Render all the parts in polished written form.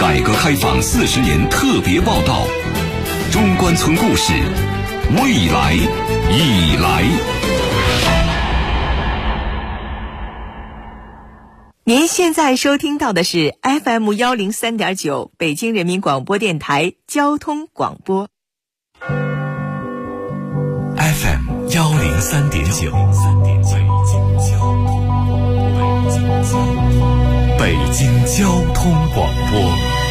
改革开放40年特别报道，中关村故事，未来已来。 您现在收听到的是 FM 103.9北京人民广播电台交通广播。 FM 103.9，北京交通广播，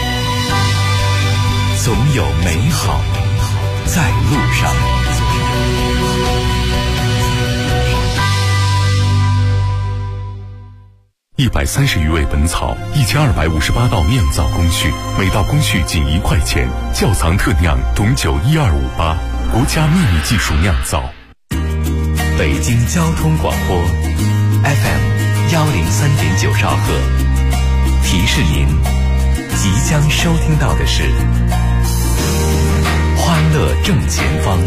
总有美好在路上。130余味本草，1258道酿造工序，每道工序仅1块钱。窖藏特酿董酒12588，国家秘密技术酿造。北京交通广播 FM 103.9兆赫，提示您即将收听到的是欢乐正前方。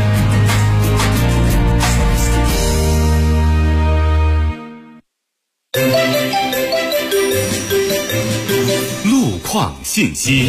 路况信息。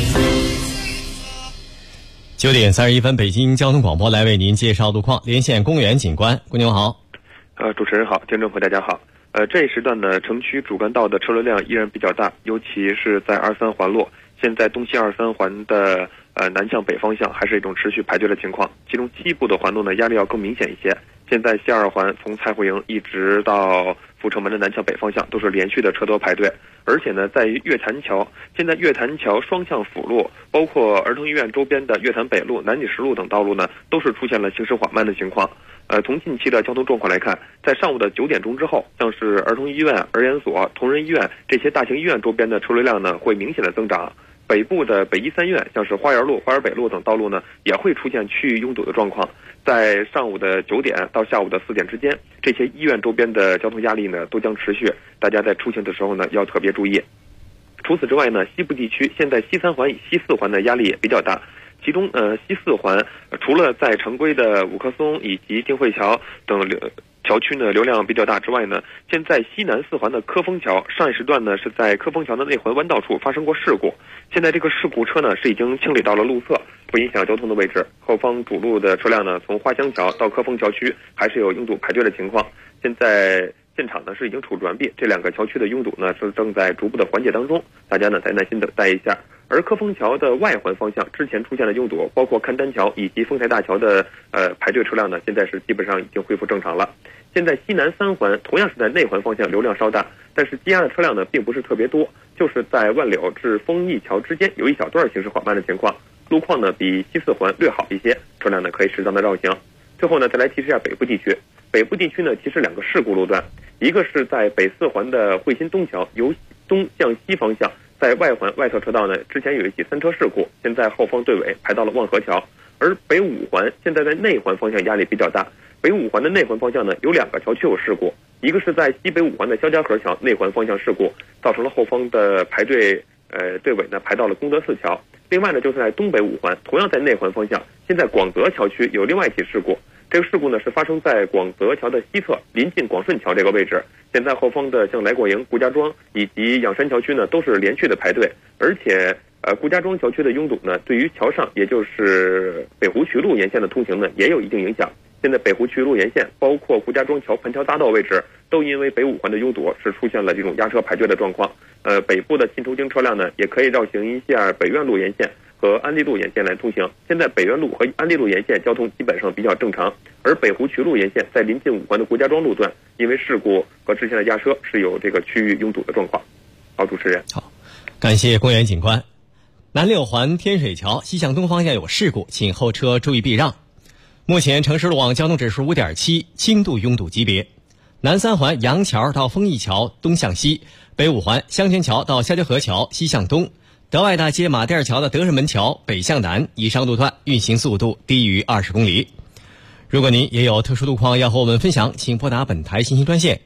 9点31分，北京交通广播来为您介绍路况。连线公园警官，姑娘好。 主持人好，听众朋友大家好。这一时段呢，城区主干道的车流量依然比较大，尤其是在23环路。现在东西23环的南向北方向还是一种持续排队的情况，其中西部的环路呢压力要更明显一些。现在西2环从蔡湖营一直到阜成门的南向北方向都是连续的车多排队，而且呢，在于月坛桥，现在月坛桥双向辅路，包括儿童医院周边的月坛北路、南纪实路等道路呢，都是出现了行驶缓慢的情况。从近期的交通状况来看，在上午的9点钟之后，像是儿童医院、儿研所、同仁医院这些大型医院周边的车流量呢，会明显的增长。北部的北医三院，像是花园路、花园北路等道路呢，也会出现区域拥堵的状况。在上午的9点到下午的4点之间，这些医院周边的交通压力呢都将持续，大家在出行的时候呢要特别注意。除此之外呢，西部地区现在西3环与西4环的压力也比较大，其中西4环除了在常规的五棵松以及定慧桥等桥区呢流量比较大之外呢，现在西南4环的科丰桥上一时段呢是在科丰桥的内环弯道处发生过事故，现在这个事故车呢是已经清理到了路侧，不影响交通的位置。后方主路的车辆呢从花乡桥到科丰桥区还是有拥堵排队的情况，现在现场呢是已经处置完毕，这2个桥区的拥堵呢是正在逐步的缓解当中，大家呢再耐心等待一下。而科丰桥的外环方向之前出现的拥堵，包括勘丹桥以及丰台大桥的排队车辆呢，现在是基本上已经恢复正常了。现在西南3环同样是在内环方向流量稍大，但是积压的车辆呢并不是特别多，就是在万柳至丰益桥之间有一小段行驶缓慢的情况，路况呢比西4环略好一些，车辆呢可以适当的绕行。最后呢再来提示一下北部地区，北部地区呢其实2个事故路段，一个是在北4环的汇新东桥由东向西方向，在外环外侧车道呢之前有一起3车事故，现在后方队尾排到了望河桥。而北5环现在在内环方向压力比较大，北5环的内环方向呢有2个桥区有事故，一个是在西北5环的肖家河桥内环方向事故，造成了后方的排队队尾呢排到了功德寺桥。另外呢就是在东北5环同样在内环方向，现在广德桥区有另外一起事故，这个事故呢是发生在广德桥的西侧临近广顺桥这个位置，现在后方的像来果营、顾家庄以及仰山桥区呢都是连续的排队，而且顾家庄桥区的拥堵呢对于桥上也就是北湖渠路沿线的通行呢也有一定影响。现在北湖渠路沿线包括顾家庄桥盘桥大道位置都因为北5环的拥堵是出现了这种压车排队的状况。北部的进出京车辆呢也可以绕行一下北苑路沿线和安利路沿线来通行，现在北苑路和安利路沿线交通基本上比较正常，而北湖渠路沿线在临近5环的顾家庄路段因为事故和之前的压车是有这个区域拥堵的状况。好，主持人。 好，感谢公园警官。南6环天水桥西向东方向有事故，请后车注意避让。目前城市路网交通指数5.7，轻度拥堵级别。南3环杨桥到丰益桥东向西，北5环香泉桥到肖家河桥西向东，德外大街马甸桥的德胜门桥北向南以上路段运行速度低于20公里。如果您也有特殊路况要和我们分享，请拨打本台信息专线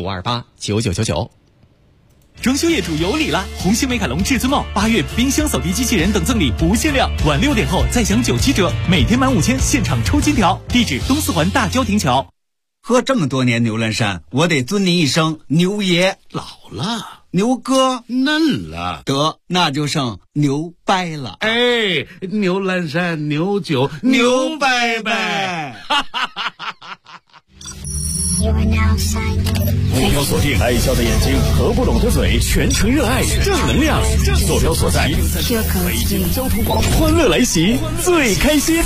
6528999999。 装修业主有礼了！红星美凯龙至尊帽8月冰箱扫地机器人等赠礼不限量，晚6点后再享97折，每天满5000现场抽金条。地址东4环大郊亭桥。 喝这么多年牛栏山，我得尊您一声牛爷。 老了牛哥嫩了，得那就剩牛掰了。 哎，牛栏山，牛酒，牛掰掰。 目标锁定爱笑的眼睛，合不拢的嘴，全程热爱正能量。坐标所在北京交通广播，欢乐来袭，最开心。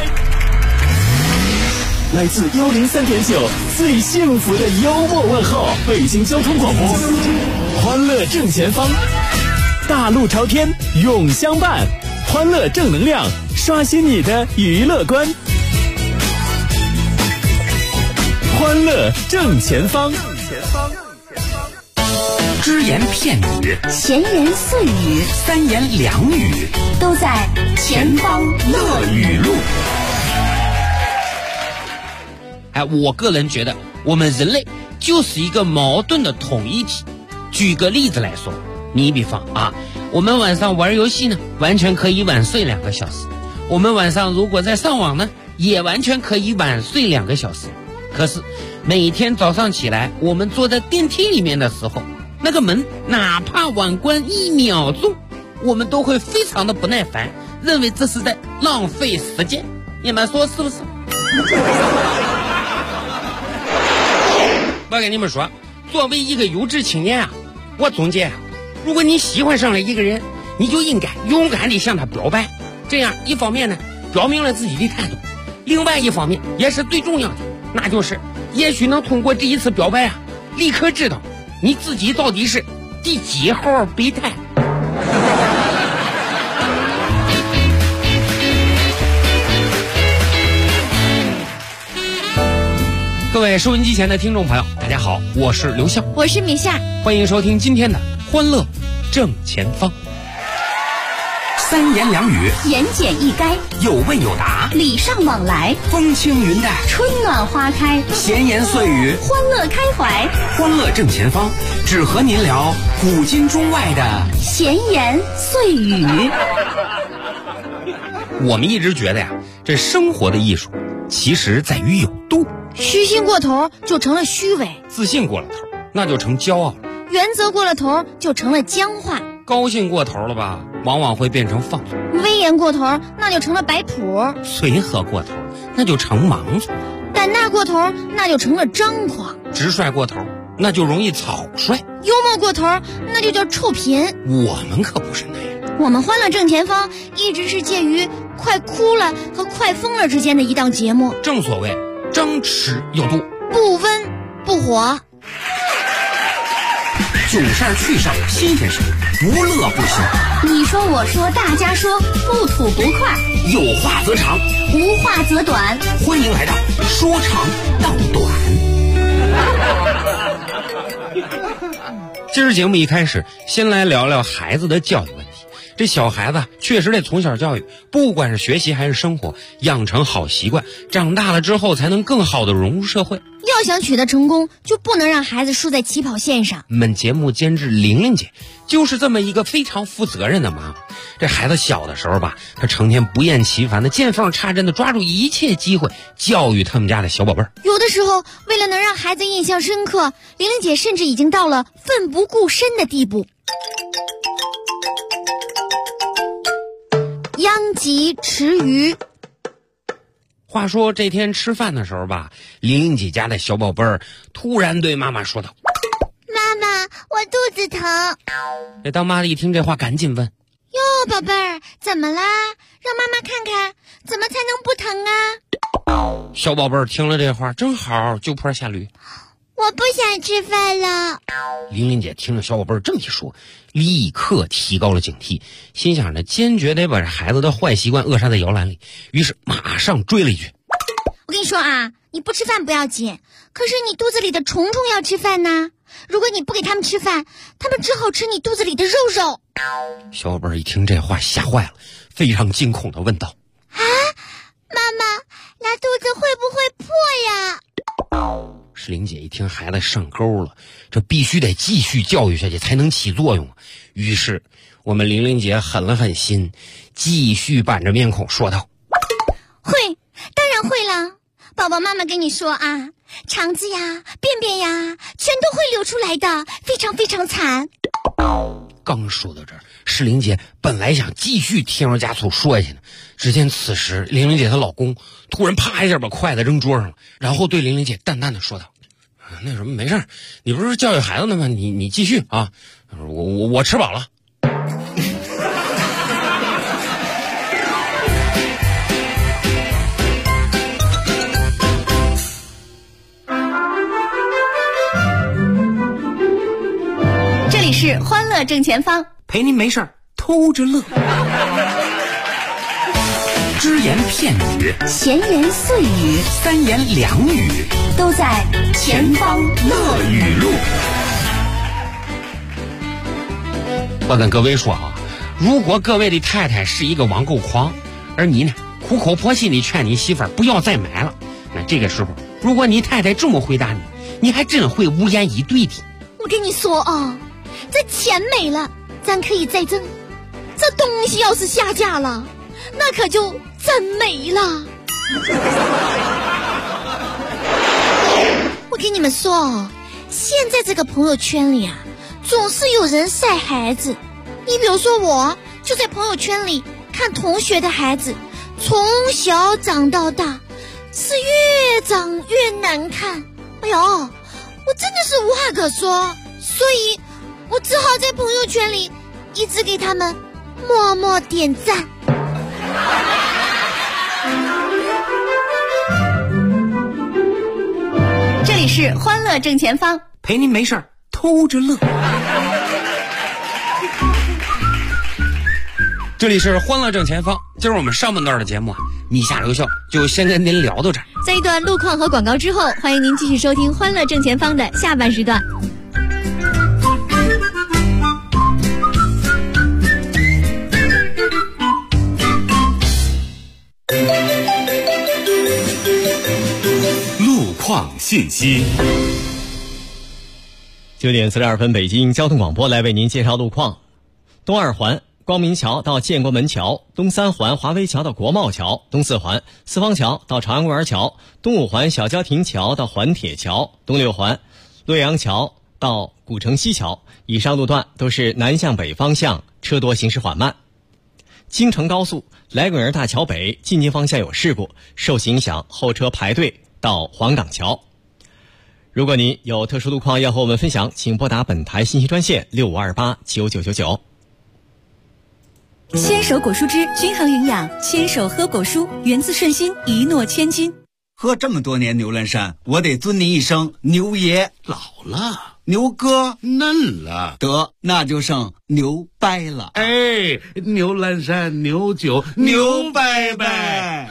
来自103.9最幸福的幽默问候，北京交通广播，欢乐正前方，大路朝天永相伴，欢乐正能量，刷新你的娱乐观。欢乐正前方， 只言片语， 闲言碎语， 三言两语， 都在前方乐语录。 我个人觉得我们人类就是一个矛盾的统一体。举个例子来说，你比方我们晚上玩游戏呢，完全可以晚睡2个小时；我们晚上如果在上网呢，也完全可以晚睡2个小时。可是每天早上起来，我们坐在电梯里面的时候，那个门哪怕晚关1秒钟，我们都会非常的不耐烦，认为这是在浪费时间。你们说是不是？我跟你们说，作为一个优质青年我总结如果你喜欢上了一个人，你就应该勇敢地向他表白。这样一方面呢，表明了自己的态度；另外一方面也是最重要的，那就是也许能通过这一次表白立刻知道你自己到底是第几号备胎。各位收音机前的听众朋友，大家好，我是刘笑， 我是米夏， 欢迎收听今天的欢乐正前方。三言两语， 言简意赅， 有问有答， 礼尚往来， 风轻云淡， 春暖花开， 闲言碎语， 欢乐开怀。 欢乐正前方，只和您聊古今中外的闲言碎语。 我们一直觉得这生活的艺术其实在于有度。 虚心过头就成了虚伪， 自信过了头那就成骄傲了， 原则过了头就成了僵化， 高兴过头了吧，往往会变成放纵； 威严过头那就成了摆谱， 随和过头那就成盲从； 胆大过头那就成了张狂， 直率过头那就容易草率， 幽默过头那就叫臭贫。 我们可不是那样， 我们欢乐正前方一直是介于快哭了和快疯了之间的一档节目， 正所谓张弛有度， 不温不火。 囧事儿趣事儿新鲜事，无乐不行。 你说我说大家说，不吐不快， 有话则长， 无话则短。 欢迎来到说长道短。今儿节目一开始，先来聊聊孩子的教育问题。这小孩子确实得从小教育，不管是学习还是生活，养成好习惯，长大了之后才能更好的融入社会。 要想取得成功，就不能让孩子输在起跑线上。 本节目监制玲玲姐就是这么一个非常负责任的妈妈。这孩子小的时候吧，她成天不厌其烦的见缝插针的抓住一切机会教育他们家的小宝贝儿。 有的时候为了能让孩子印象深刻，玲玲姐甚至已经到了奋不顾身的地步。殃及池鱼。 话说这天吃饭的时候吧，玲玲姐家的小宝贝儿突然对妈妈说道： 妈妈，我肚子疼。 这当妈的一听这话，赶紧问： 哟，宝贝儿，怎么啦？让妈妈看看，怎么才能不疼啊？ 小宝贝儿听了这话，正好就坡下驴。 我不想吃饭了。 玲玲姐听了小宝贝儿这么一说，立刻提高了警惕，心想着坚决得把这孩子的坏习惯扼杀在摇篮里，于是马上追了一句： 我跟你说啊，你不吃饭不要紧，可是你肚子里的虫虫要吃饭呢。如果你不给他们吃饭，他们只好吃你肚子里的肉肉。 小宝贝儿一听这话吓坏了，非常惊恐地问道： 妈妈，拉肚子会不会破呀？ 石玲姐一听孩子上钩了，这必须得继续教育下去才能起作用。于是我们玲玲姐狠了狠心，继续板着面孔说道： 会，当然会了。 宝宝妈妈跟你说啊，肠子呀、便便呀，全都会流出来的，非常非常惨。 刚说到这儿，诗玲姐本来想继续添油加醋说下去呢，只见此时玲玲姐她老公突然啪一下把筷子扔桌上了，然后对玲玲姐淡淡的说道：“那什么，没事，你不是教育孩子呢吗？你继续啊，我吃饱了。” 这里是欢乐正前方， 陪您没事偷着乐。只言片语， 闲言碎语， 三言两语， 都在前方乐语录。 我跟各位说啊，如果各位的太太是一个网购狂，而你呢苦口婆心地劝你媳妇儿不要再买了，那这个时候如果你太太这么回答你，你还真会无言以对的。 我跟你说啊，这钱没了咱可以再挣，这东西要是下架了，那可就真没了。我跟你们说哦，现在这个朋友圈里啊，总是有人晒孩子。你比如说我就在朋友圈里看同学的孩子从小长到大，是越长越难看。哎呦，我真的是无话可说，所以我只好在朋友圈里一直给他们默默点赞。 这里是欢乐正前方， 陪您没事偷着乐。 这里是欢乐正前方，今儿我们上半段的节目米下留校就先跟您聊到这儿。 在一段路况和广告之后，欢迎您继续收听欢乐正前方的下半时段。 路况信息。 9点42分，北京交通广播来为您介绍路况。东二环光明桥到建国门桥，东三环华威桥到国贸桥，东四环四方桥到朝阳公园桥，东五环小郊亭桥到环铁桥，东六环洛阳桥到古城西桥。以上路段都是南向北方向，车多行驶缓慢。京承高速来滚儿大桥北进京方向有事故，受其影响后车排队到黄岗桥。如果您有特殊路况要和我们分享，请拨打本台信息专线65289999。 牵手果蔬汁均衡营养，牵手喝果蔬，源自顺心，一诺千金。 喝这么多年牛栏山，我得尊您一声牛爷。 老了， 牛哥嫩了， 得那就剩牛掰了。 哎，牛栏山牛酒牛掰掰。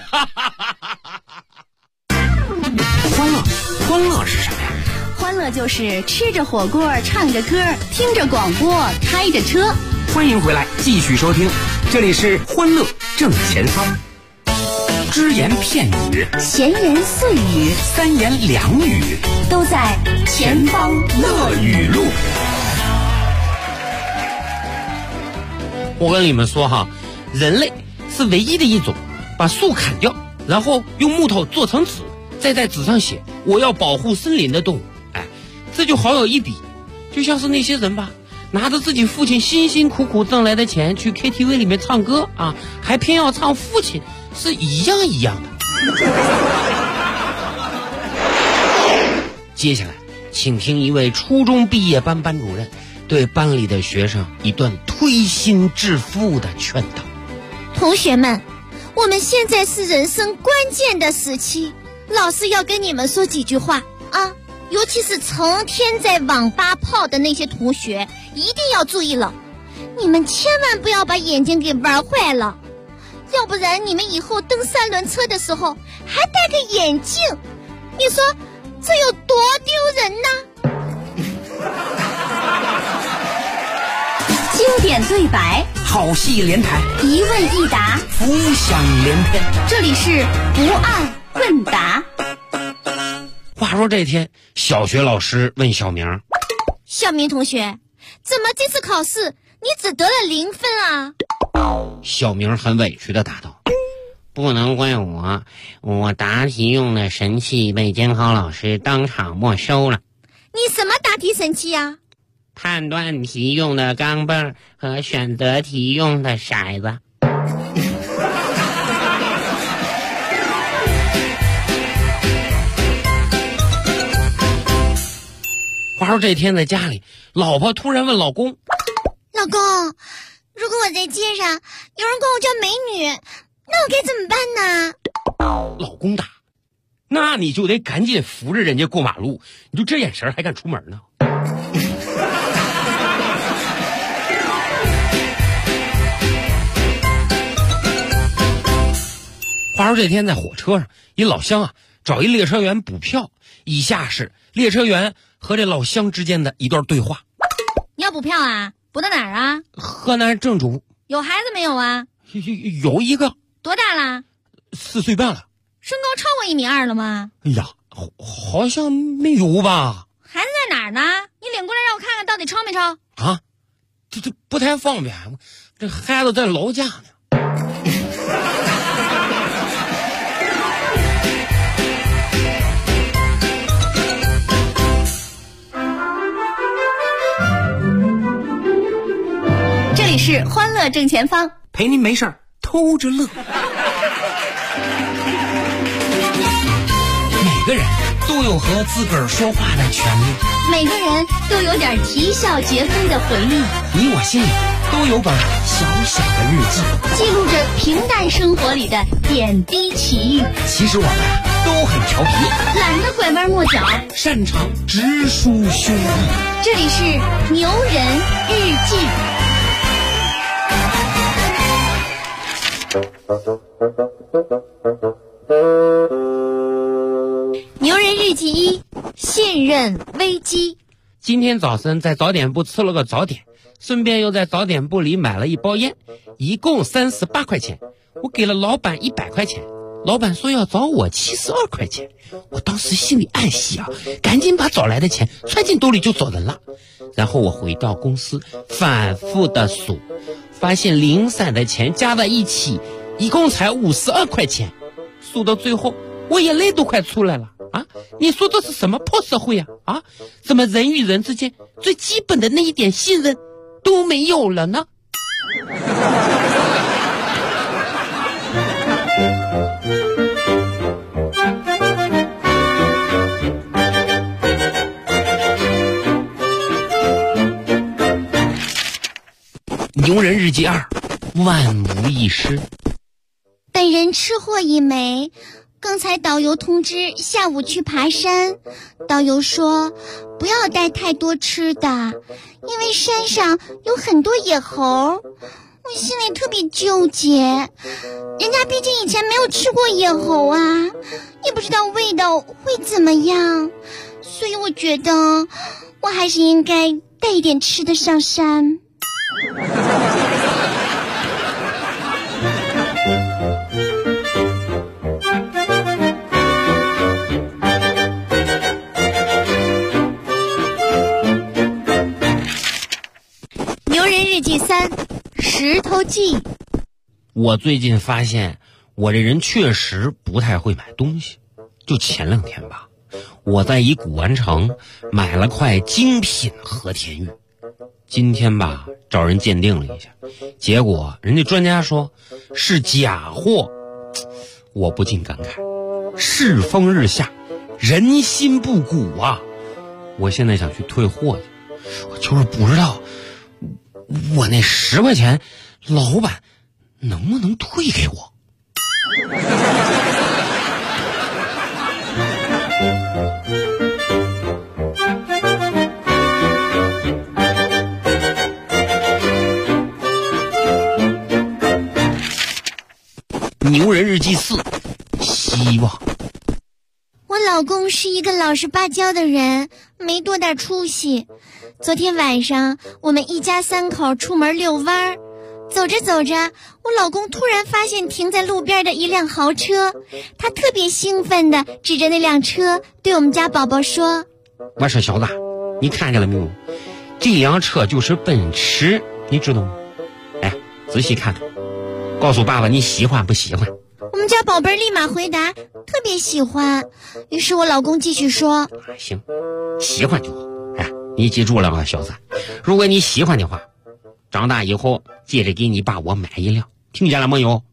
欢乐是什么呀？ 欢乐就是吃着火锅，唱着歌，听着广播，开着车。 欢迎回来，继续收听，这里是欢乐正前方。只言片语， 闲言碎语， 三言两语， 都在前方乐语录。 我跟你们说哈，人类是唯一的一种把树砍掉，然后用木头做成纸，再在纸上写我要保护森林的动物。哎，这就好有一比，就像是那些人吧，拿着自己父亲辛辛苦苦挣来的钱去 KTV 里面唱歌啊，还偏要唱父亲，是一样的。接下来请听一位初中毕业班班主任对班里的学生一段推心置腹的劝导。 同学们，我们现在是人生关键的时期，老师要跟你们说几句话啊，尤其是成天在网吧泡的那些同学，一定要注意了，你们千万不要把眼睛给玩坏了，要不然你们以后蹬三轮车的时候还戴个眼镜，你说这有多丢人呢？ 经典对白， 好戏连台， 一问一答， 浮想联翩。 这里是不二问答。 话说这天，小学老师问小明： 小明同学，怎么这次考试你只得了0分啊？ 小明很委屈地答道： 不能怪我，我答题用的神器被监考老师当场没收了。 你什么答题神器呀？ 判断题用的钢镚和选择题用的骰子。话说这天在家里，老婆突然问老公： 老公，如果我在街上有人管我叫美女，那我该怎么办呢？ 老公答：那你就得赶紧扶着人家过马路，你就这眼神还敢出门呢？话说这天在火车上，一老乡啊找一列车员补票，以下是列车员和这老乡之间的一段对话。 你要补票啊？补到哪儿啊？ 河南郑州。 有孩子没有啊？ 有一个。 多大了 ？4岁半了。 身高超过1.2米了吗？ 哎呀，好像没有吧。 孩子在哪儿呢？你领过来让我看看到底超没超？ 啊，这不太方便，这孩子在老家呢。 这里是欢乐正前方， 陪您没事儿偷着乐。每个人都有和自个儿说话的权利， 每个人都有点啼笑皆非的回忆。 你我心里都有本小小的日记， 记录着平淡生活里的点滴奇遇。 其实我们都很调皮， 懒得拐弯抹角， 擅长直抒胸臆。 这里是牛人日记。牛人日记1：信任危机。 今天早晨在早点部吃了个早点，顺便又在早点部里买了一包烟，一共38块钱。我给了老板100块钱，老板说要找我72块钱。我当时心里暗喜啊，赶紧把找来的钱揣进兜里就走人了。然后我回到公司反复的数，发现零散的钱加在一起一共才52块钱。数到最后我眼泪都快出来了啊！你说这是什么破社会啊？怎么人与人之间最基本的那一点信任都没有了呢？牛人日记2：万无一失。 本人吃货一枚，刚才导游通知下午去爬山，导游说不要带太多吃的，因为山上有很多野猴。我心里特别纠结，人家毕竟以前没有吃过野猴啊，也不知道味道会怎么样，所以我觉得我还是应该带一点吃的上山。牛人日记3：石头记。 我最近发现我这人确实不太会买东西。就前2天吧，我在一古玩城买了块精品和田玉，今天吧找人鉴定了一下，结果人家专家说是假货。我不禁感慨，世风日下，人心不古啊！我现在想去退货去，我就是不知道我那10块钱老板能不能退给我。牛人日记4：希望。 我老公是一个老实巴交的人，没多大出息。昨天晚上我们一家3口出门遛弯，走着走着，我老公突然发现停在路边的一辆豪车，他特别兴奋地指着那辆车对我们家宝宝说： 我说小子，你看见了没有？这辆车就是奔驰，你知道吗？哎，仔细看看，告诉爸爸你喜欢不喜欢？ 我们家宝贝立马回答特别喜欢。于是我老公继续说， 行，喜欢就好。你记住了吗，小子？如果你喜欢的话，长大以后记着给你爸我买一辆，听见了没有？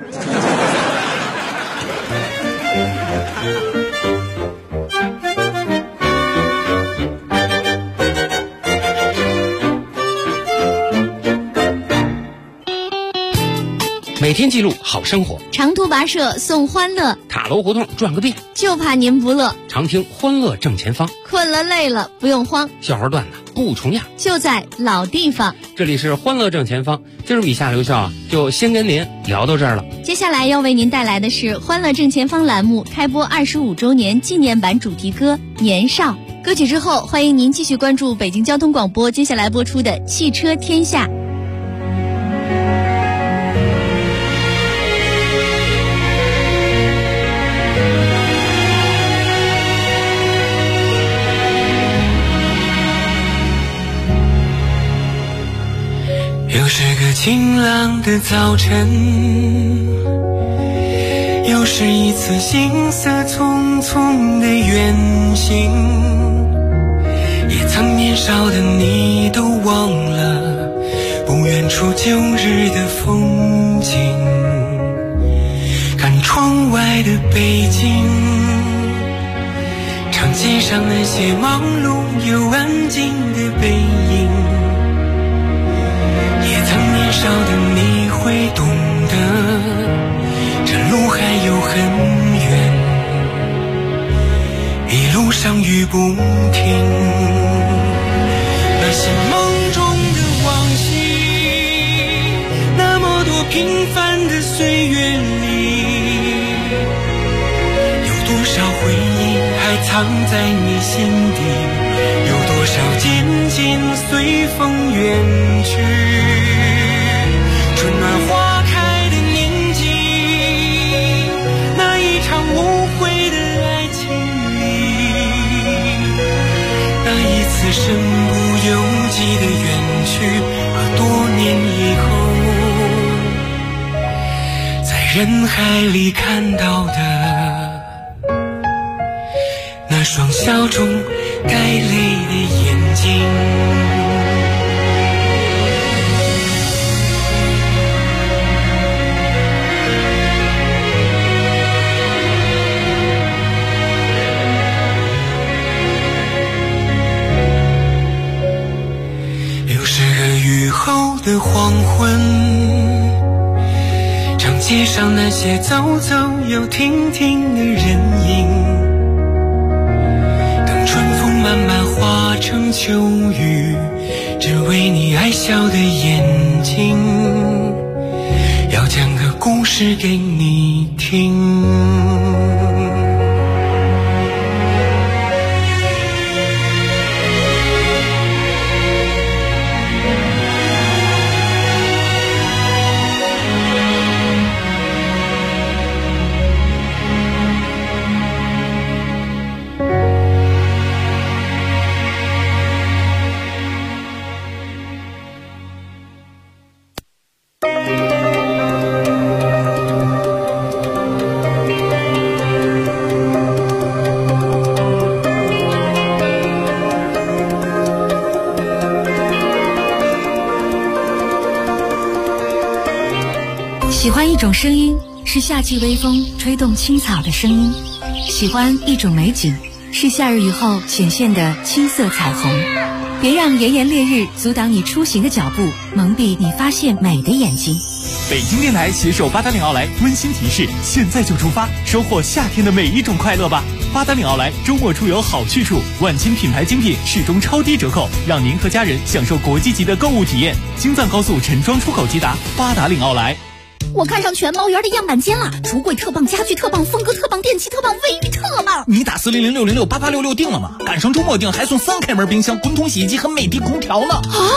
每天记录好生活， 长途跋涉送欢乐， 塔楼胡同转个遍， 就怕您不乐。 常听欢乐正前方， 困了累了不用慌， 笑话段子不重样， 就在老地方。 这里是欢乐正前方，今儿以下刘笑就先跟您聊到这儿了。 接下来要为您带来的是欢乐正前方栏目开播25周年纪念版主题歌《年少》。歌曲之后，欢迎您继续关注北京交通广播接下来播出的汽车天下。 又是个晴朗的早晨，又是一次行色匆匆的远行，也曾年少的你都忘了不远处旧日的风景，看窗外的北京，长街上那些忙碌又安静的背影，年少的你会懂得，这路还有很远，一路上雨不停。那些梦中的往昔，那么多平凡的岁月里，有多少回忆还藏在你心底，有多少渐渐随风远去。春暖花开的年纪，那一场无悔的爱情里，那一次身不由己的远去，和多年以后在人海里看到的那双笑中带泪的眼睛。后的黄昏，长街上那些走走又停停的人影，等春风慢慢化成秋雨，只为你爱笑的眼睛，要讲个故事给你听。 喜欢一种声音，是夏季微风吹动青草的声音；喜欢一种美景，是夏日雨后显现的青色彩虹。别让炎炎烈日阻挡你出行的脚步，蒙蔽你发现美的眼睛。 北京电台携手八达岭奥莱温馨提示：现在就出发，收获夏天的每一种快乐吧！八达岭奥莱周末出游好去处，万千品牌精品始终超低折扣，让您和家人享受国际级的购物体验。京藏高速陈庄出口直达八达岭奥莱。 我看上全猫园的样板间了，橱柜特棒，家具特棒，风格特棒，电器特棒，卫浴特棒。 你打400-606-8866定了吗？赶上周末定还送3开门冰箱、滚筒洗衣机和美的空调呢。 啊！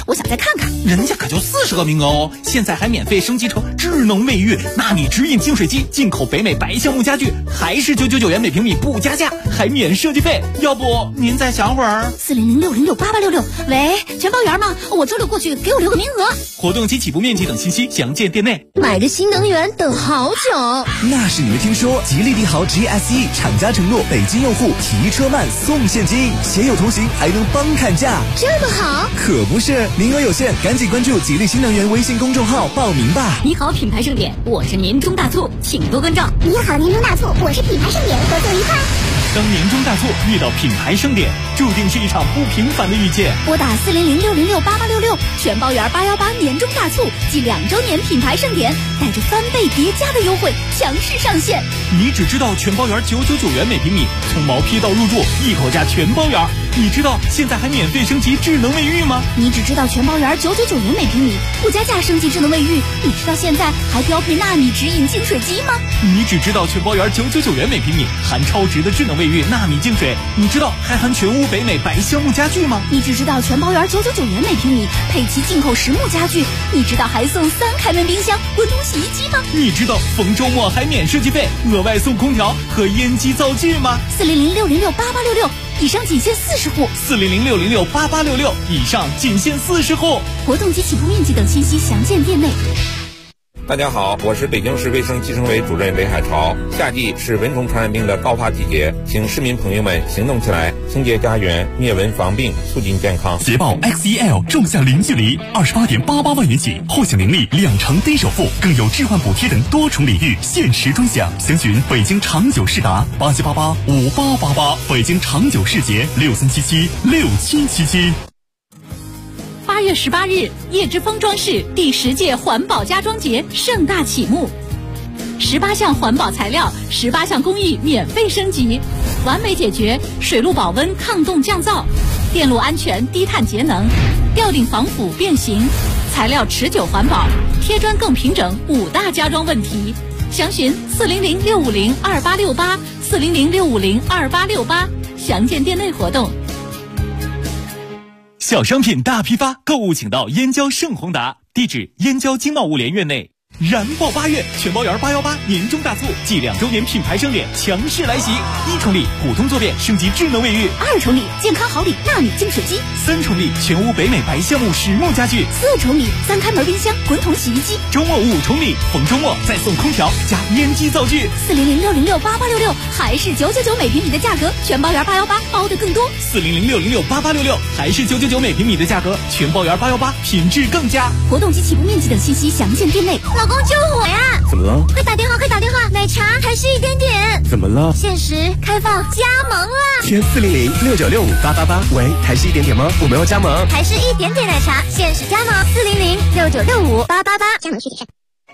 我想再看看。 人家可就40个名额哦，现在还免费升级成智能卫浴、纳米直饮净水机，进口北美白橡木家具，还是999元每平米不加价，还免设计费。要不您再想会儿 400-606-8866。喂，全包圆吗？我周六过去，给我留个名额。 活动及起步面积等信息详见店内。 买个新能源等好久， 那是你没听说，吉利帝豪 GSE 厂家承诺北京用户提车慢送现金，携友同行还能帮砍价， 这么好？ 可不是，名额有限，赶紧关注吉利新能源微信公众号报名吧。 你好，品牌盛典，我是年终大促，请多关照。 你好，年终大促，我是品牌盛典，合作愉快。 当年终大促遇到品牌盛典，注定是一场不平凡的遇见。 拨打400-606-8866，全包圆818年终大促暨2周年品牌盛典，带着翻倍叠加的优惠强势上线。 你只知道全包圆999元每平米，从毛坯到入住一口价全包圆。你知道现在还免费升级智能卫浴吗？ 你只知道全包圆999元每平米，不加价升级智能卫浴。你知道现在还标配纳米直饮净水机吗？ 你只知道全包圆999元每平米，含超值的智能卫浴纳米净水。你知道还含全屋北美白橡木家具吗？ 你只知道全包圆999元每平米，配齐进口实木家具。你知道还送3开门冰箱、滚筒洗衣机吗？ 你知道逢周末还免设计费，额外送空调和烟机灶具吗 ？400-606-8866，以上仅限40户。 400-606-8866，以上仅限40户。 活动及起步面积等信息详见店内。 大家好，我是北京市卫生计生委主任韦海潮。夏季是蚊虫传染病的高发季节，请市民朋友们行动起来，清洁家园，灭蚊防病，促进健康。 捷豹 XEL 仲夏零距离28.88万元起，后享盈利2成低首付，更有置换补贴等多重礼遇，限时专享。详询北京长久世达87885888，北京长久世捷63776777。 8月18日，叶之峰装饰第10届环保家装节盛大启幕，18项环保材料，18项工艺免费升级，完美解决水路保温抗冻降噪、电路安全低碳节能、吊顶防腐变形、材料持久环保、贴砖更平整5大家装问题。详询400-650-2868 400-650-2868，详见店内活动。 小商品大批发，购物请到燕郊盛宏达，地址燕郊经贸物联院内。燃爆8月，全包圆818年终大促暨2周年品牌盛典强势来袭！1重礼普通坐便升级智能卫浴 ，2重礼健康好礼纳米净水机 ，3重礼全屋北美白橡木实木家具 ，4重礼3开门冰箱、滚筒洗衣机。 周末5重礼，逢周末再送空调加烟机灶具。 400-606-8866，还是999每平米的价格，全包圆818包的更多。 400-606-8866，还是999每平米的价格，全包圆818品质更佳。 活动及起步面积等信息详见店内。 老公救我呀！ 怎么了？ 快打电话！奶茶还是1点点。 怎么了？ 限时开放加盟了。 填400-6965-888。喂，台式1点点吗？我们要加盟。 台式1点点奶茶限时加盟400-6965-888。加盟需谨慎。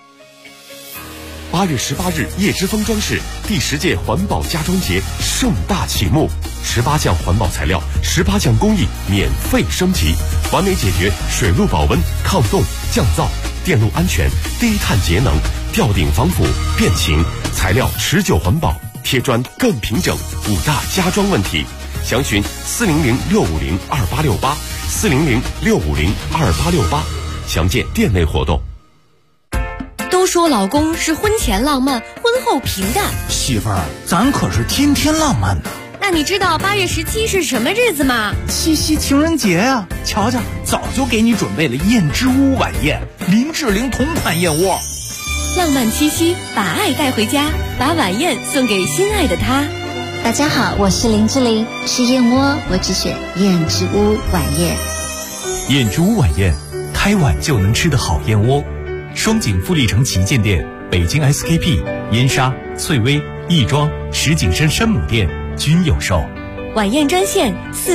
8月18日，叶之峰装饰第10届环保家装节盛大启幕，18项环保材料，18项工艺免费升级，完美解决水路保温、抗冻、降噪、电路安全、低碳节能、吊顶防腐、变形，材料持久环保，贴砖更平整5大家装问题。详询400-650-2868 400-650-2868，详见店内活动。 都说老公是婚前浪漫，婚后平淡。 媳妇儿，咱可是天天浪漫呢。 那你知道8月17是什么日子吗？ 七夕情人节呀！瞧瞧，早就给你准备了燕之屋晚宴，林志玲同款燕窝。 浪漫七夕，把爱带回家，把晚宴送给心爱的他。 大家好，我是林志玲，吃燕窝我只选燕之屋晚宴。 燕之屋晚宴，开碗就能吃的好燕窝。双井富力城旗舰店、北京 SKP、燕莎、翠微、亦庄、石景山山姆店均有售。 晚宴专线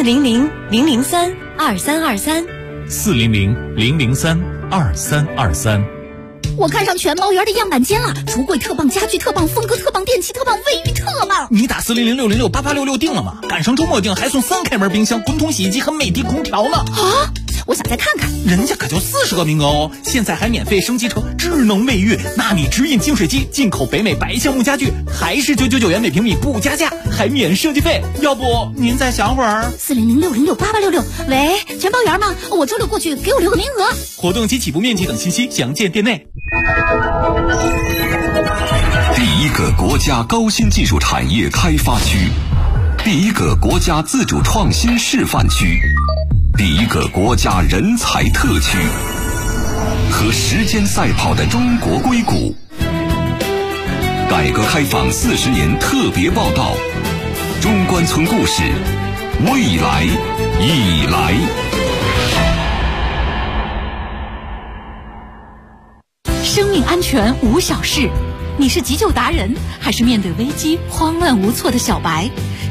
400-003-2323 400-003-2323。 我看上全包圆的样板间了，橱柜特棒，家具特棒，风格特棒，电器特棒，卫浴特棒。 你打400-606-8866定了吗？赶上周末定还送3开门冰箱、滚筒洗衣机和美的空调呢。 啊！ 我想再看看。 人家可就40个名额哦，现在还免费升级成智能卫浴、纳米直饮净水机、进口北美白橡木家具，还是999元每平米不加价，还免设计费。要不您再想会儿 4006068866。喂，全包圆吗？我周六过去，给我留个名额。 活动及起步面积等信息详见店内。 第一个国家高新技术产业开发区，第一个国家自主创新示范区，第一个国家人才特区，和时间赛跑的中国硅谷。改革开放40年特别报道，中关村故事，未来已来。 生命安全无小事，你是急救达人，还是面对危机慌乱无措的小白？